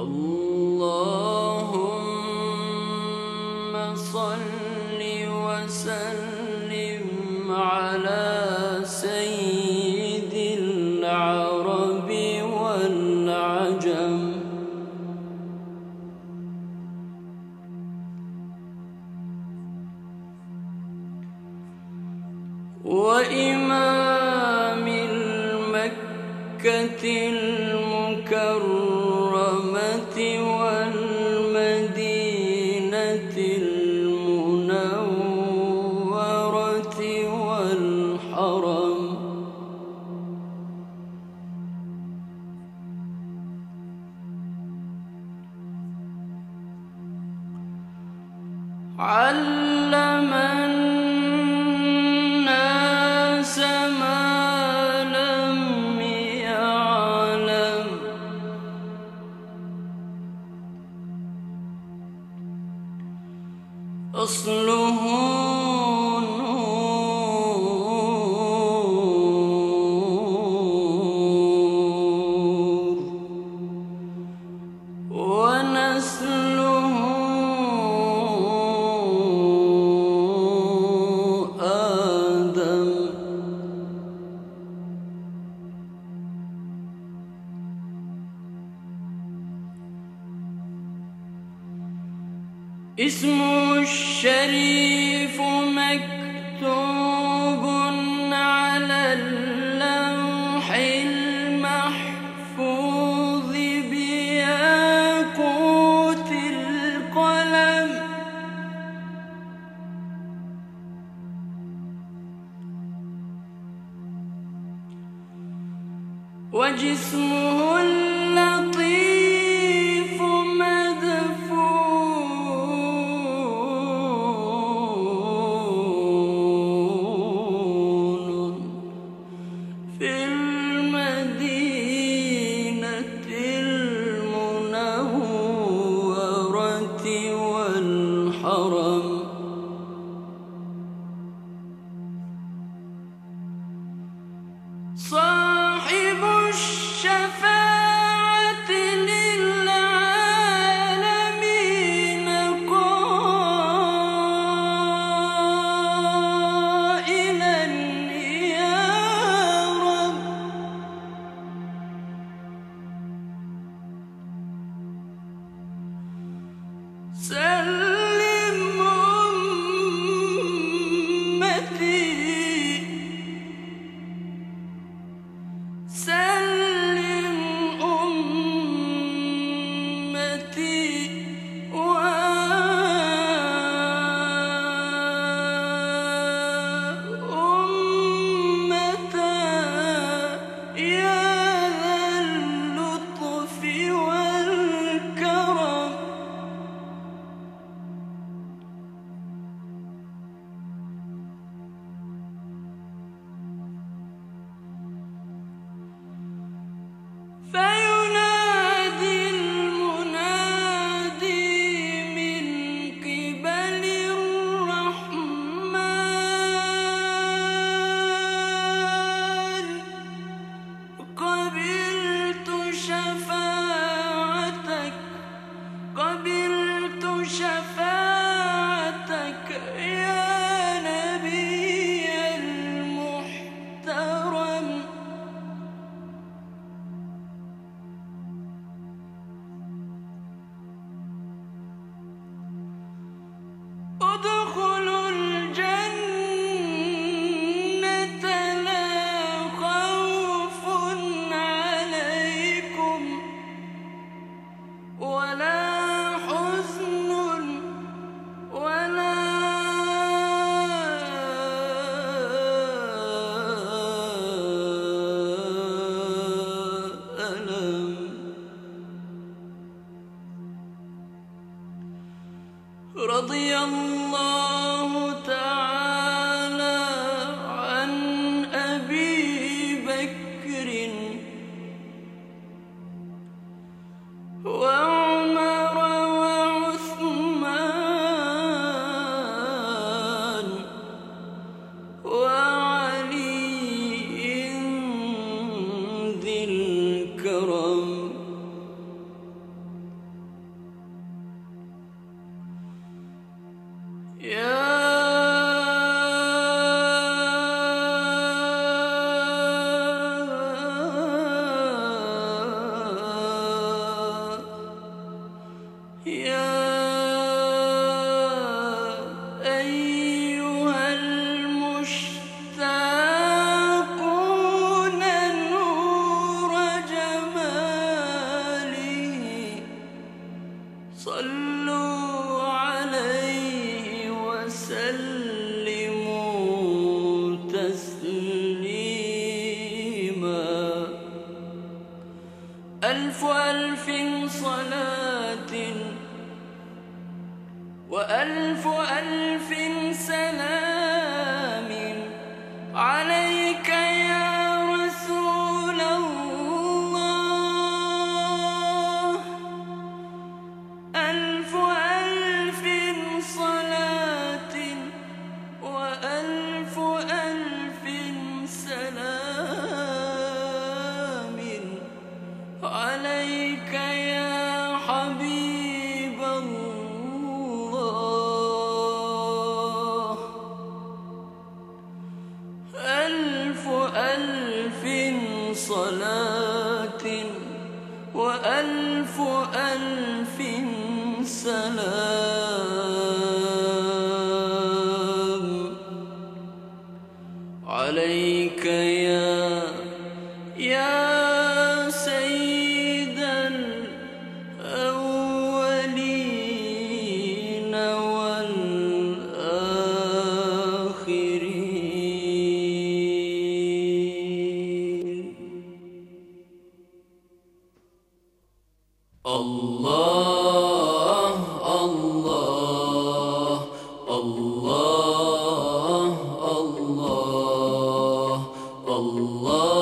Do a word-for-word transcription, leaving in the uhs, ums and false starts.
اللهم صل وسلم على سيد العرب والعجم وإمام المكة المكرمة والمدينة المنورة والحرم علم الناس ما لم يعلم أصله نور ونسله آدم اسمه الشريف مكتوب على اللوح المحفوظ بياقوت القلم وجسمه اللطيف مدفون في المدينة المنورة والحرم صاحب الشفاعة للعالمين قائلا يا رب سلم أمتي سلم أمتي وأمتا يا ذا اللطف والكرم فينادي المنادي من قبل الرحمن قبلت شفاعتك قبلت شفاعتك يا نبي المحترم ادخلوا الجنة لا خوف عليكم ولا حزن ولا ألم رضي الله تعالى عن أبي بكر وعمر وعثمان وعلي ذي الكرم تسليما ألف ألف صلاة وألف ألف سلام عليك يا رسول الله ألف ألف صلاة وألف ألف سلام عليك يا حبيب الله ألف ألف صلاة وألف ألف سلام عليك يا يا سيد الأولين والآخرين الله الله الله الله الله